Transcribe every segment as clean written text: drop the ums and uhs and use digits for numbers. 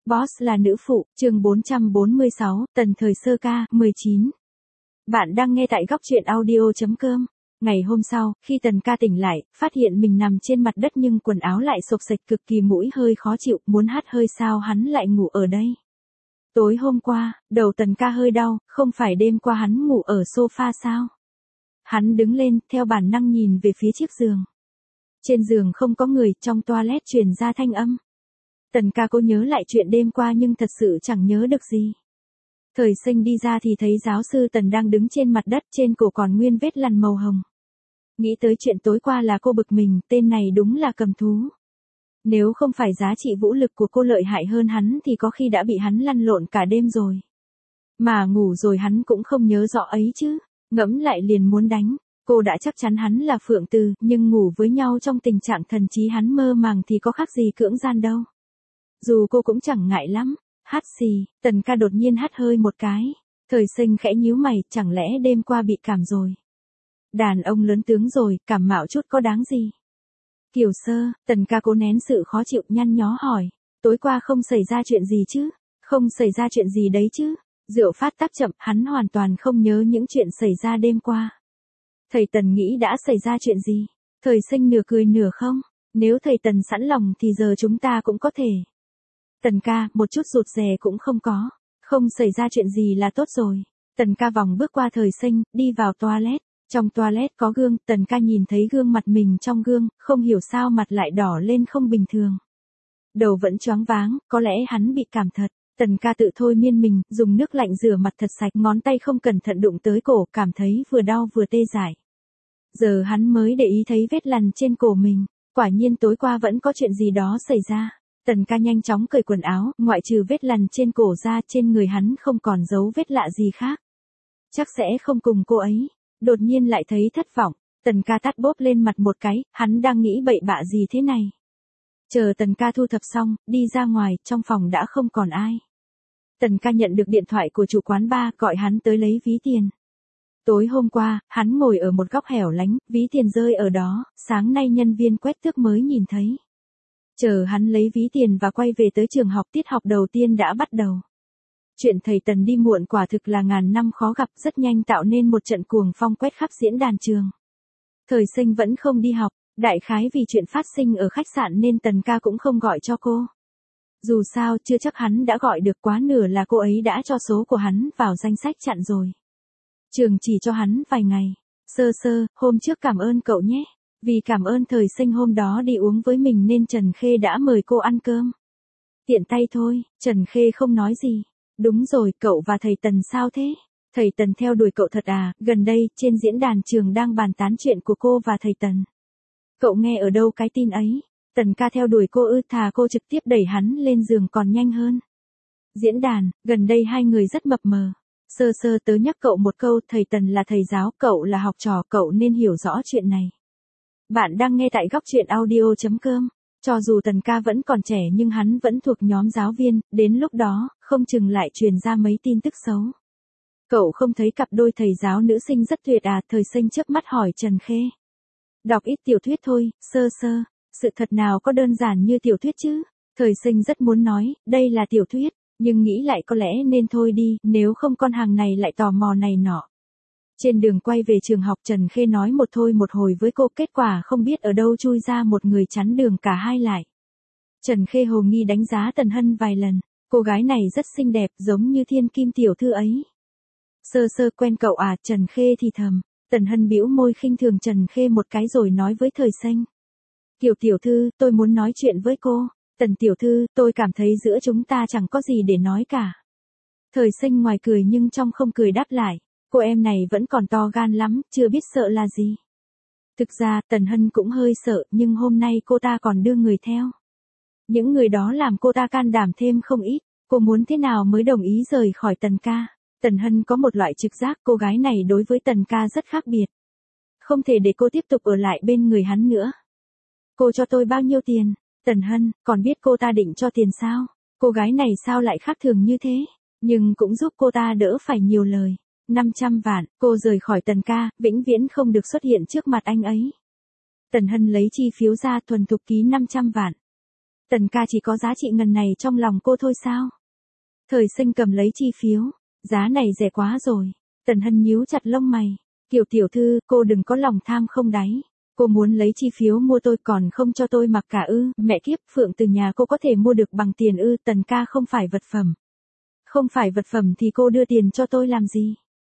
Boss là nữ phụ, chương 446, tần thời sơ ca, 19. Bạn đang nghe tại góc truyện audio.com. Ngày hôm sau, khi tần ca tỉnh lại, phát hiện mình nằm trên mặt đất nhưng quần áo lại xộc xệch cực kỳ mũi hơi khó chịu, muốn hắt hơi sao hắn lại ngủ ở đây. Tối hôm qua, đầu tần ca hơi đau, không phải đêm qua hắn ngủ ở sofa sao? Hắn đứng lên, theo bản năng nhìn về phía chiếc giường. Trên giường không có người, trong toilet truyền ra thanh âm. Tần ca cố nhớ lại chuyện đêm qua nhưng thật sự chẳng nhớ được gì. Thời sinh đi ra thì thấy giáo sư Tần đang đứng trên mặt đất, trên cổ còn nguyên vết lằn màu hồng. Nghĩ tới chuyện tối qua là cô bực mình, tên này đúng là cầm thú. Nếu không phải giá trị vũ lực của cô lợi hại hơn hắn thì có khi đã bị hắn lăn lộn cả đêm rồi. Mà ngủ rồi hắn cũng không nhớ rõ ấy chứ, ngẫm lại liền muốn đánh. Cô đã chắc chắn hắn là Phượng Từ, nhưng ngủ với nhau trong tình trạng thần trí hắn mơ màng thì có khác gì cưỡng gian đâu. Dù cô cũng chẳng ngại lắm. Hát xì, tần ca đột nhiên hắt hơi một cái. Thời sinh khẽ nhíu mày, chẳng lẽ đêm qua bị cảm rồi. Đàn ông lớn tướng rồi, cảm mạo chút có đáng gì. Kiều sơ, tần ca cố nén sự khó chịu nhăn nhó hỏi. Tối qua không xảy ra chuyện gì chứ? Không xảy ra chuyện gì đấy chứ? Rượu phát tác chậm, hắn hoàn toàn không nhớ những chuyện xảy ra đêm qua. Thầy Tần nghĩ đã xảy ra chuyện gì? Thời sinh nửa cười nửa không. Nếu thầy Tần sẵn lòng thì giờ chúng ta cũng có thể. Tần ca, một chút rụt rè cũng không có. Không xảy ra chuyện gì là tốt rồi. Tần ca vòng bước qua thời sinh, đi vào toilet. Trong toilet có gương, tần ca nhìn thấy gương mặt mình trong gương, không hiểu sao mặt lại đỏ lên không bình thường. Đầu vẫn choáng váng, có lẽ hắn bị cảm thật. Tần ca tự thôi miên mình, dùng nước lạnh rửa mặt thật sạch, ngón tay không cẩn thận đụng tới cổ, cảm thấy vừa đau vừa tê dại. Giờ hắn mới để ý thấy vết lằn trên cổ mình, quả nhiên tối qua vẫn có chuyện gì đó xảy ra. Tần ca nhanh chóng cởi quần áo, ngoại trừ vết lằn trên cổ ra, trên người hắn không còn dấu vết lạ gì khác. Chắc sẽ không cùng cô ấy. Đột nhiên lại thấy thất vọng, tần ca tát bốp lên mặt một cái, hắn đang nghĩ bậy bạ gì thế này. Chờ tần ca thu thập xong, đi ra ngoài, trong phòng đã không còn ai. Tần ca nhận được điện thoại của chủ quán bar, gọi hắn tới lấy ví tiền. Tối hôm qua, hắn ngồi ở một góc hẻo lánh, ví tiền rơi ở đó, sáng nay nhân viên quét tước mới nhìn thấy. Chờ hắn lấy ví tiền và quay về tới trường học, tiết học đầu tiên đã bắt đầu. Chuyện thầy Tần đi muộn quả thực là ngàn năm khó gặp, rất nhanh tạo nên một trận cuồng phong quét khắp diễn đàn trường. Thời sinh vẫn không đi học, đại khái vì chuyện phát sinh ở khách sạn nên Tần ca cũng không gọi cho cô. Dù sao chưa chắc hắn đã gọi được, quá nửa là cô ấy đã cho số của hắn vào danh sách chặn rồi. Trường chỉ cho hắn vài ngày. Sơ sơ, hôm trước cảm ơn cậu nhé. Vì cảm ơn thời sinh hôm đó đi uống với mình nên Trần Khê đã mời cô ăn cơm. Tiện tay thôi, Trần Khê không nói gì. Đúng rồi, cậu và thầy Tần sao thế? Thầy Tần theo đuổi cậu thật à? Gần đây, trên diễn đàn trường đang bàn tán chuyện của cô và thầy Tần. Cậu nghe ở đâu cái tin ấy? Tần ca theo đuổi cô ư? Thà cô trực tiếp đẩy hắn lên giường còn nhanh hơn. Diễn đàn, gần đây hai người rất mập mờ. Sơ sơ tớ nhắc cậu một câu, thầy Tần là thầy giáo, cậu là học trò, cậu nên hiểu rõ chuyện này. Bạn đang nghe tại góc truyện audio.com. Cho dù Tần ca vẫn còn trẻ nhưng hắn vẫn thuộc nhóm giáo viên, đến lúc đó, không chừng lại truyền ra mấy tin tức xấu. Cậu không thấy cặp đôi thầy giáo nữ sinh rất tuyệt à? Thời sinh chớp mắt hỏi Trần Khê. Đọc ít tiểu thuyết thôi, sơ sơ, sự thật nào có đơn giản như tiểu thuyết chứ? Thời sinh rất muốn nói, đây là tiểu thuyết, nhưng nghĩ lại có lẽ nên thôi đi, nếu không con hàng này lại tò mò này nọ. Trên đường quay về trường học Trần Khê nói một thôi một hồi với cô, kết quả không biết ở đâu chui ra một người chắn đường cả hai lại. Trần Khê hồ nghi đánh giá Tần Hân vài lần, cô gái này rất xinh đẹp giống như thiên kim tiểu thư ấy. Sơ sơ quen cậu à? Trần Khê thì thầm. Tần Hân bĩu môi khinh thường Trần Khê một cái rồi nói với thời sinh. Kiều tiểu thư, tôi muốn nói chuyện với cô. Tần tiểu thư, tôi cảm thấy giữa chúng ta chẳng có gì để nói cả. Thời sinh ngoài cười nhưng trong không cười đáp lại. Cô em này vẫn còn to gan lắm, chưa biết sợ là gì. Thực ra, Tần Hân cũng hơi sợ, nhưng hôm nay cô ta còn đưa người theo. Những người đó làm cô ta can đảm thêm không ít. Cô muốn thế nào mới đồng ý rời khỏi Tần ca? Tần Hân có một loại trực giác cô gái này đối với Tần ca rất khác biệt. Không thể để cô tiếp tục ở lại bên người hắn nữa. Cô cho tôi bao nhiêu tiền? Tần Hân, còn biết cô ta định cho tiền sao? Cô gái này sao lại khác thường như thế? Nhưng cũng giúp cô ta đỡ phải nhiều lời. 500 vạn, cô rời khỏi Tần ca, vĩnh viễn không được xuất hiện trước mặt anh ấy. Tần Hân lấy chi phiếu ra, thuần thục ký 500 vạn. Tần ca chỉ có giá trị ngần này trong lòng cô thôi sao? Thời Sinh cầm lấy chi phiếu. Giá này rẻ quá rồi. Tần Hân nhíu chặt lông mày. Kiều tiểu thư, cô đừng có lòng tham không đáy. Cô muốn lấy chi phiếu mua tôi còn không cho tôi mặc cả ư? Mẹ kiếp, Phượng từ nhà cô có thể mua được bằng tiền ư? Tần ca không phải vật phẩm. Không phải vật phẩm thì cô đưa tiền cho tôi làm gì?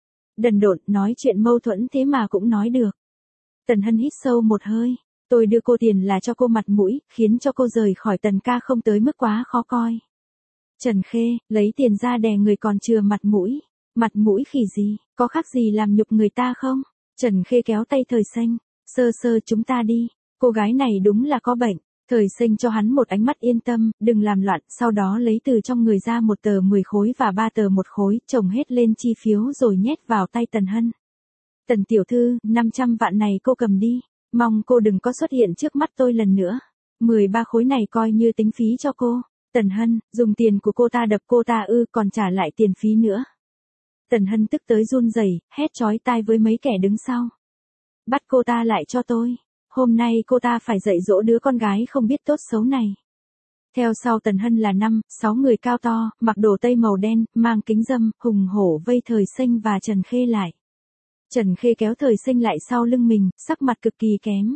Đần độn, nói chuyện mâu thuẫn thế mà cũng nói được. Tần Hân hít sâu một hơi. Tôi đưa cô tiền là cho cô mặt mũi, khiến cho cô rời khỏi Tần ca không tới mức quá khó coi. Trần Khê, lấy tiền ra đè người còn chừa mặt mũi. Mặt mũi khỉ gì, có khác gì làm nhục người ta không? Trần Khê kéo tay Thời Sinh. Sơ sơ chúng ta đi. Cô gái này đúng là có bệnh. Thời Sinh cho hắn một ánh mắt yên tâm, đừng làm loạn, sau đó lấy từ trong người ra một tờ 10 khối và 3 tờ 1 khối, chồng hết lên chi phiếu rồi nhét vào tay Tần Hân. Tần tiểu thư, 500 vạn này cô cầm đi. Mong cô đừng có xuất hiện trước mắt tôi lần nữa. 13 khối này coi như tính phí cho cô. Tần Hân, dùng tiền của cô ta đập cô ta ư, còn trả lại tiền phí nữa. Tần Hân tức tới run rẩy, hét chói tai với mấy kẻ đứng sau. Bắt cô ta lại cho tôi. Hôm nay cô ta phải dạy dỗ đứa con gái không biết tốt xấu này. Theo sau Tần Hân là 5-6 người cao to, mặc đồ tây màu đen, mang kính râm, hùng hổ vây Thời Sinh và Trần Khê lại. Trần Khê kéo Thời Sinh lại sau lưng mình, sắc mặt cực kỳ kém.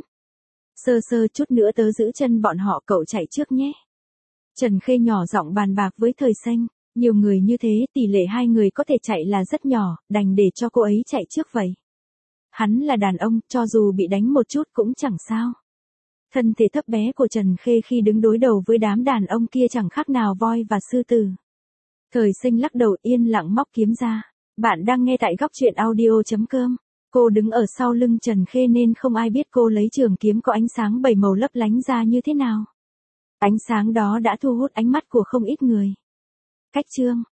Sơ sơ chút nữa tớ giữ chân bọn họ, cậu chạy trước nhé. Trần Khê nhỏ giọng bàn bạc với Thời Sinh. Nhiều người như thế, tỷ lệ hai người có thể chạy là rất nhỏ, đành để cho cô ấy chạy trước vậy. Hắn là đàn ông, cho dù bị đánh một chút cũng chẳng sao. Thân thể thấp bé của Trần Khê khi đứng đối đầu với đám đàn ông kia chẳng khác nào voi và sư tử. Thời Sinh lắc đầu yên lặng móc kiếm ra. Bạn đang nghe tại góc truyện audio.com. Cô đứng ở sau lưng Trần Khê nên không ai biết cô lấy trường kiếm có ánh sáng 7 màu lấp lánh ra như thế nào. Ánh sáng đó đã thu hút ánh mắt của không ít người. Cách chương